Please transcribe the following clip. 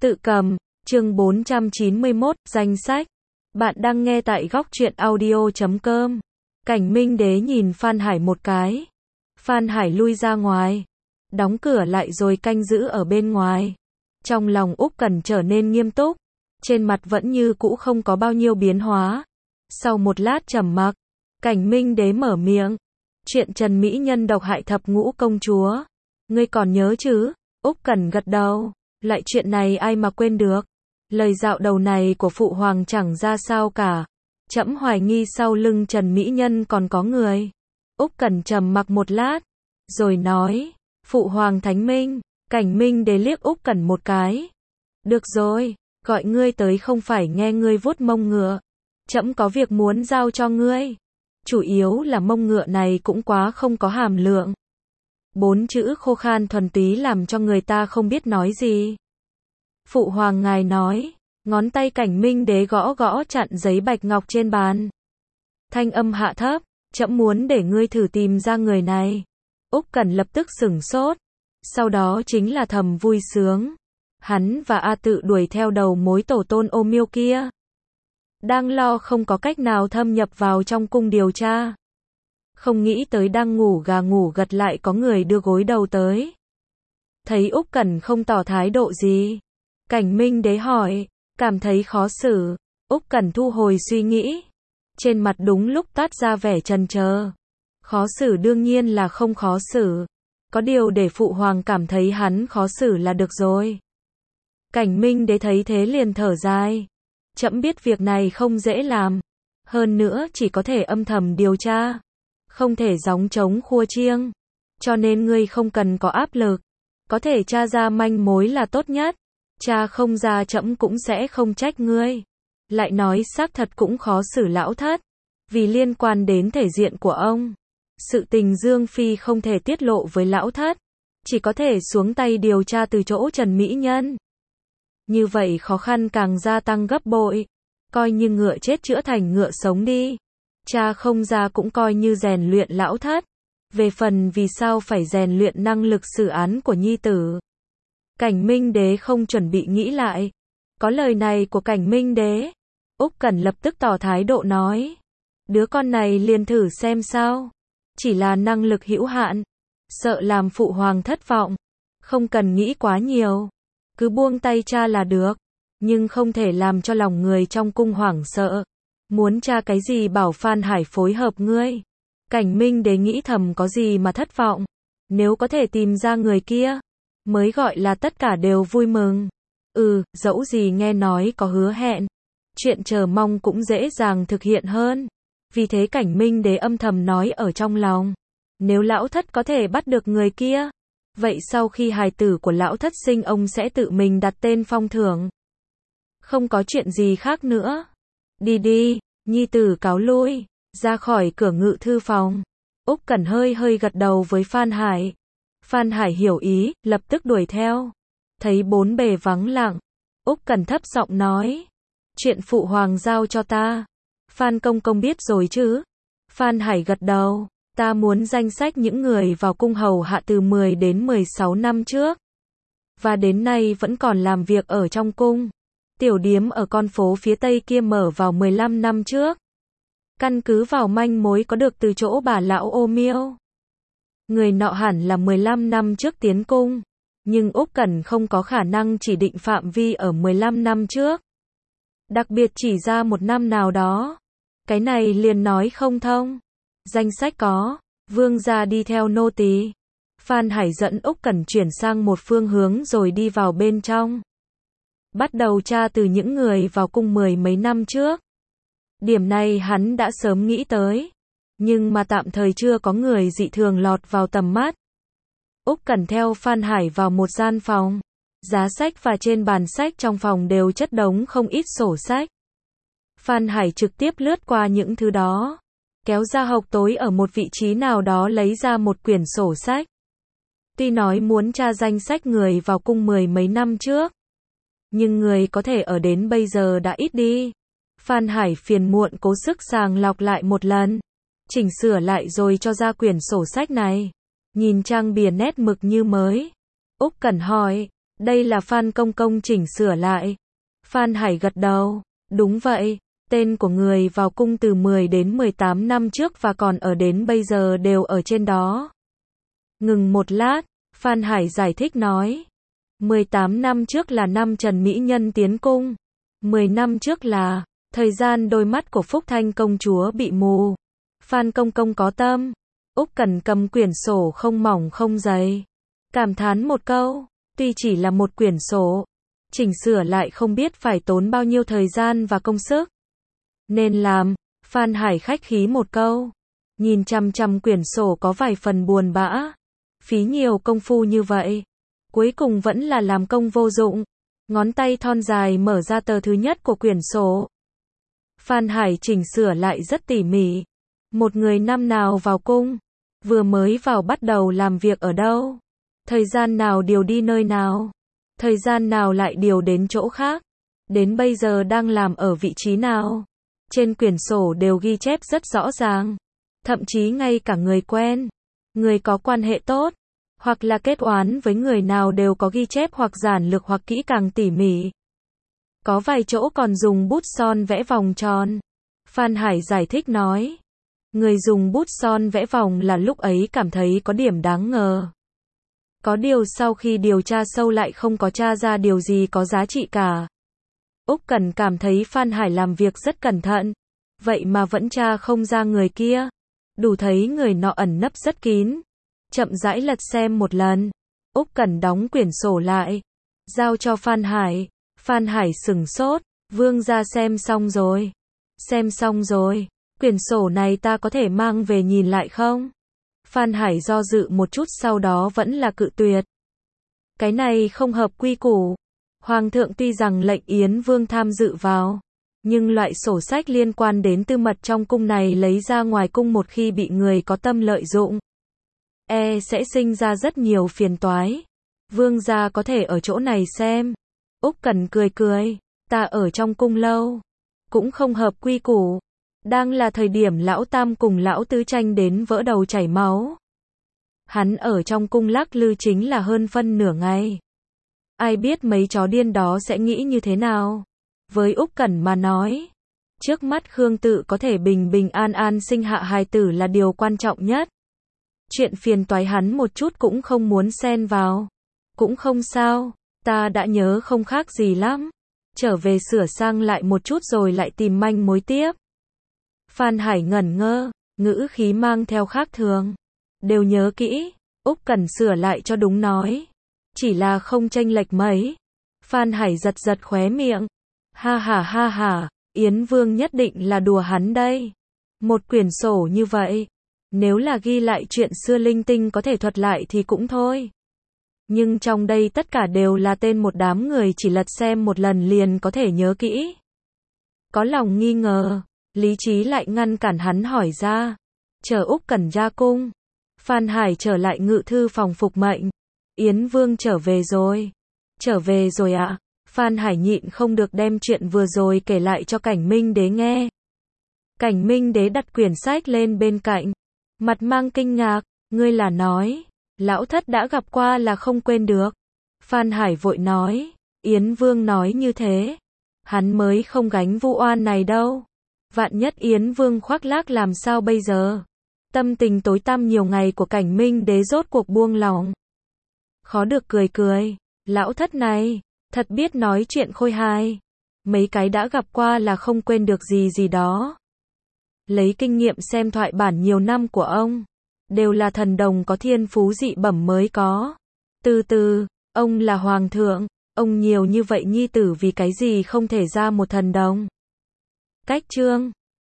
Tự cầm, chương 491, danh sách. Bạn đang nghe tại góc truyện audio.com. Cảnh Minh Đế nhìn Phan Hải một cái. Phan Hải lui ra ngoài, đóng cửa lại rồi canh giữ ở bên ngoài. Trong lòng Úc Cẩn trở nên nghiêm túc, trên mặt vẫn như cũ không có bao nhiêu biến hóa. Sau một lát trầm mặc, Cảnh Minh Đế mở miệng. Chuyện Trần Mỹ Nhân độc hại thập ngũ công chúa, ngươi còn nhớ chứ? Úc Cẩn gật đầu. Lại chuyện này ai mà quên được. Lời dạo đầu này của phụ hoàng chẳng ra sao cả. Trẫm hoài nghi sau lưng Trần Mỹ Nhân còn có người. Úc Cẩn trầm mặc một lát, rồi nói, phụ hoàng thánh minh. Cảnh Minh Đế liếc Úc Cẩn một cái. Được rồi, gọi ngươi tới không phải nghe ngươi vuốt mông ngựa. Trẫm có việc muốn giao cho ngươi. Chủ yếu là mông ngựa này cũng quá không có hàm lượng. 4 chữ khô khan thuần túy làm cho người ta không biết nói gì. Phụ hoàng ngài nói, ngón tay Cảnh Minh Đế gõ gõ chặn giấy bạch ngọc trên bàn. Thanh âm hạ thấp, trẫm muốn để ngươi thử tìm ra người này. Úc Cẩn lập tức sửng sốt, sau đó chính là thầm vui sướng. Hắn và A Tự đuổi theo đầu mối tổ tôn Ô Miêu kia. Đang lo không có cách nào thâm nhập vào trong cung điều tra. Không nghĩ tới đang ngủ gà ngủ gật lại có người đưa gối đầu tới. Thấy Úc Cẩn không tỏ thái độ gì, Cảnh Minh Đế hỏi, cảm thấy khó xử. Úc Cẩn thu hồi suy nghĩ, trên mặt đúng lúc toát ra vẻ chần chờ. Khó xử đương nhiên là không khó xử, có điều để phụ hoàng cảm thấy hắn khó xử là được rồi. Cảnh Minh Đế thấy thế liền thở dài, trẫm biết việc này không dễ làm, hơn nữa chỉ có thể âm thầm điều tra, không thể gióng trống khua chiêng, cho nên ngươi không cần có áp lực, có thể tra ra manh mối là tốt nhất. Cha không ra trẫm cũng sẽ không trách ngươi. Lại nói xác thật cũng khó xử lão thất, vì liên quan đến thể diện của ông. Sự tình Dương Phi không thể tiết lộ với lão thất, chỉ có thể xuống tay điều tra từ chỗ Trần Mỹ Nhân. Như vậy khó khăn càng gia tăng gấp bội, coi như ngựa chết chữa thành ngựa sống đi. Cha không ra cũng coi như rèn luyện lão thất. Về phần vì sao phải rèn luyện năng lực xử án của nhi tử, Cảnh Minh Đế không chuẩn bị nghĩ lại. Có lời này của Cảnh Minh Đế, Úc Cẩn lập tức tỏ thái độ nói, đứa con này liền thử xem sao. Chỉ là năng lực hữu hạn, sợ làm phụ hoàng thất vọng, không cần nghĩ quá nhiều, cứ buông tay cha là được, nhưng không thể làm cho lòng người trong cung hoảng sợ. Muốn tra cái gì bảo Phan Hải phối hợp ngươi. Cảnh Minh Đế nghĩ thầm có gì mà thất vọng, nếu có thể tìm ra người kia, mới gọi là tất cả đều vui mừng. Dẫu gì nghe nói có hứa hẹn, chuyện chờ mong cũng dễ dàng thực hiện hơn. Vì thế Cảnh Minh Đế âm thầm nói ở trong lòng, nếu lão thất có thể bắt được người kia, vậy sau khi hài tử của lão thất sinh ông sẽ tự mình đặt tên phong thưởng. Không có chuyện gì khác nữa. Đi đi, nhi tử cáo lui, ra khỏi cửa ngự thư phòng. Úc Cẩn hơi gật đầu với Phan Hải. Phan Hải hiểu ý, lập tức đuổi theo. Thấy bốn bề vắng lặng, Úc Cẩn thấp giọng nói, chuyện phụ hoàng giao cho ta, Phan công công biết rồi chứ? Phan Hải gật đầu, ta muốn danh sách những người vào cung hầu hạ từ 10 đến 16 năm trước, và đến nay vẫn còn làm việc ở trong cung. Tiểu điếm ở con phố phía tây kia mở vào 15 năm trước. Căn cứ vào manh mối có được từ chỗ bà lão Ô Miêu, người nọ hẳn là 15 năm trước tiến cung, nhưng Úc Cẩn không có khả năng chỉ định phạm vi ở 15 năm trước. Đặc biệt chỉ ra một năm nào đó, cái này liền nói không thông. Danh sách có, vương gia đi theo nô tỳ. Phan Hải dẫn Úc Cẩn chuyển sang một phương hướng rồi đi vào bên trong. Bắt đầu tra từ những người vào cung 10 mấy năm trước. Điểm này hắn đã sớm nghĩ tới, nhưng mà tạm thời chưa có người dị thường lọt vào tầm mắt. Úc Cẩn theo Phan Hải vào một gian phòng. Giá sách và trên bàn sách trong phòng đều chất đống không ít sổ sách. Phan Hải trực tiếp lướt qua những thứ đó, kéo ra hộc tối ở một vị trí nào đó lấy ra một quyển sổ sách. Tuy nói muốn tra danh sách người vào cung 10 mấy năm trước, nhưng người có thể ở đến bây giờ đã ít đi. Phan Hải phiền muộn cố sức sàng lọc lại một lần, chỉnh sửa lại rồi cho ra quyển sổ sách này. Nhìn trang bìa nét mực như mới, Úc Cẩn hỏi, Đây là Phan Công Công chỉnh sửa lại. Phan Hải gật đầu. Đúng vậy. Tên của người vào cung từ 10 đến 18 năm trước và còn ở đến bây giờ đều ở trên đó. Ngừng một lát, Phan Hải giải thích nói. 18 năm trước là năm Trần Mỹ Nhân tiến cung. 10 năm trước là thời gian đôi mắt của Phúc Thanh công chúa bị mù. Phan Công Công có tâm. Úc Cẩn cầm quyển sổ không mỏng không dày. Cảm thán một câu, tuy chỉ là một quyển sổ, chỉnh sửa lại không biết phải tốn bao nhiêu thời gian và công sức. Nên làm, Phan Hải khách khí một câu. Nhìn chằm chằm quyển sổ có vài phần buồn bã. Phí nhiều công phu như vậy. Cuối cùng vẫn là làm công vô dụng. Ngón tay thon dài mở ra tờ thứ nhất của quyển sổ. Phan Hải chỉnh sửa lại rất tỉ mỉ. Một người năm nào vào cung, vừa mới vào bắt đầu làm việc ở đâu, thời gian nào điều đi nơi nào, thời gian nào lại điều đến chỗ khác, đến bây giờ đang làm ở vị trí nào. Trên quyển sổ đều ghi chép rất rõ ràng. Thậm chí ngay cả người quen, người có quan hệ tốt, hoặc là kết oán với người nào đều có ghi chép hoặc giản lược hoặc kỹ càng tỉ mỉ. Có vài chỗ còn dùng bút son vẽ vòng tròn. Phan Hải giải thích nói. Người dùng bút son vẽ vòng là lúc ấy cảm thấy có điểm đáng ngờ. Có điều sau khi điều tra sâu lại không có tra ra điều gì có giá trị cả. Úc Cẩn cảm thấy Phan Hải làm việc rất cẩn thận. Vậy mà vẫn tra không ra người kia. Đủ thấy người nọ ẩn nấp rất kín. Chậm rãi lật xem một lần. Úc Cẩn đóng quyển sổ lại. Giao cho Phan Hải. Phan Hải sửng sốt. Vương gia xem xong rồi. Xem xong rồi. Quyển sổ này ta có thể mang về nhìn lại không? Phan Hải do dự một chút sau đó vẫn là cự tuyệt. Cái này không hợp quy củ. Hoàng thượng tuy rằng lệnh Yến Vương tham dự vào, nhưng loại sổ sách liên quan đến tư mật trong cung này lấy ra ngoài cung một khi bị người có tâm lợi dụng, sẽ sinh ra rất nhiều phiền toái. Vương gia có thể ở chỗ này xem. Úc Cẩn cười cười, ta ở trong cung lâu, cũng không hợp quy củ. Đang là thời điểm lão tam cùng lão tứ tranh đến vỡ đầu chảy máu. Hắn ở trong cung lắc lư chính là hơn phân nửa ngày. Ai biết mấy chó điên đó sẽ nghĩ như thế nào. Với Úc Cẩn mà nói, trước mắt Khương Tự có thể bình bình an an sinh hạ hài tử là điều quan trọng nhất. Chuyện phiền toái hắn một chút cũng không muốn xen vào. Cũng không sao, ta đã nhớ không khác gì lắm. Trở về sửa sang lại một chút rồi lại tìm manh mối tiếp. Phan Hải ngẩn ngơ, ngữ khí mang theo khác thường. Đều nhớ kỹ. Úc Cẩn sửa lại cho đúng nói. Chỉ là không chênh lệch mấy. Phan Hải giật giật khóe miệng. Ha ha, Yến Vương nhất định là đùa hắn đây. Một quyển sổ như vậy, nếu là ghi lại chuyện xưa linh tinh có thể thuật lại thì cũng thôi. Nhưng trong đây tất cả đều là tên một đám người chỉ lật xem một lần liền có thể nhớ kỹ. Có lòng nghi ngờ, lý trí lại ngăn cản hắn hỏi ra. Chờ Úc Cẩn ra cung, Phan Hải trở lại ngự thư phòng phục mệnh. Yến Vương trở về rồi. Trở về rồi ạ. Phan Hải nhịn không được đem chuyện vừa rồi kể lại cho Cảnh Minh Đế nghe. Cảnh Minh Đế đặt quyển sách lên bên cạnh, mặt mang kinh ngạc, ngươi là nói, lão thất đã gặp qua là không quên được. Phan Hải vội nói, Yến Vương nói như thế, hắn mới không gánh vụ oan này đâu. Vạn nhất Yến Vương khoác lác làm sao bây giờ? Tâm tình tối tăm nhiều ngày của Cảnh Minh Đế rốt cuộc buông lỏng. Khó được cười cười, lão thất này, thật biết nói chuyện khôi hài. Mấy cái đã gặp qua là không quên được gì gì đó. Lấy kinh nghiệm xem thoại bản nhiều năm của ông, đều là thần đồng có thiên phú dị bẩm mới có. Từ từ, ông là hoàng thượng, ông nhiều như vậy nhi tử vì cái gì không thể ra một thần đồng. Cách chương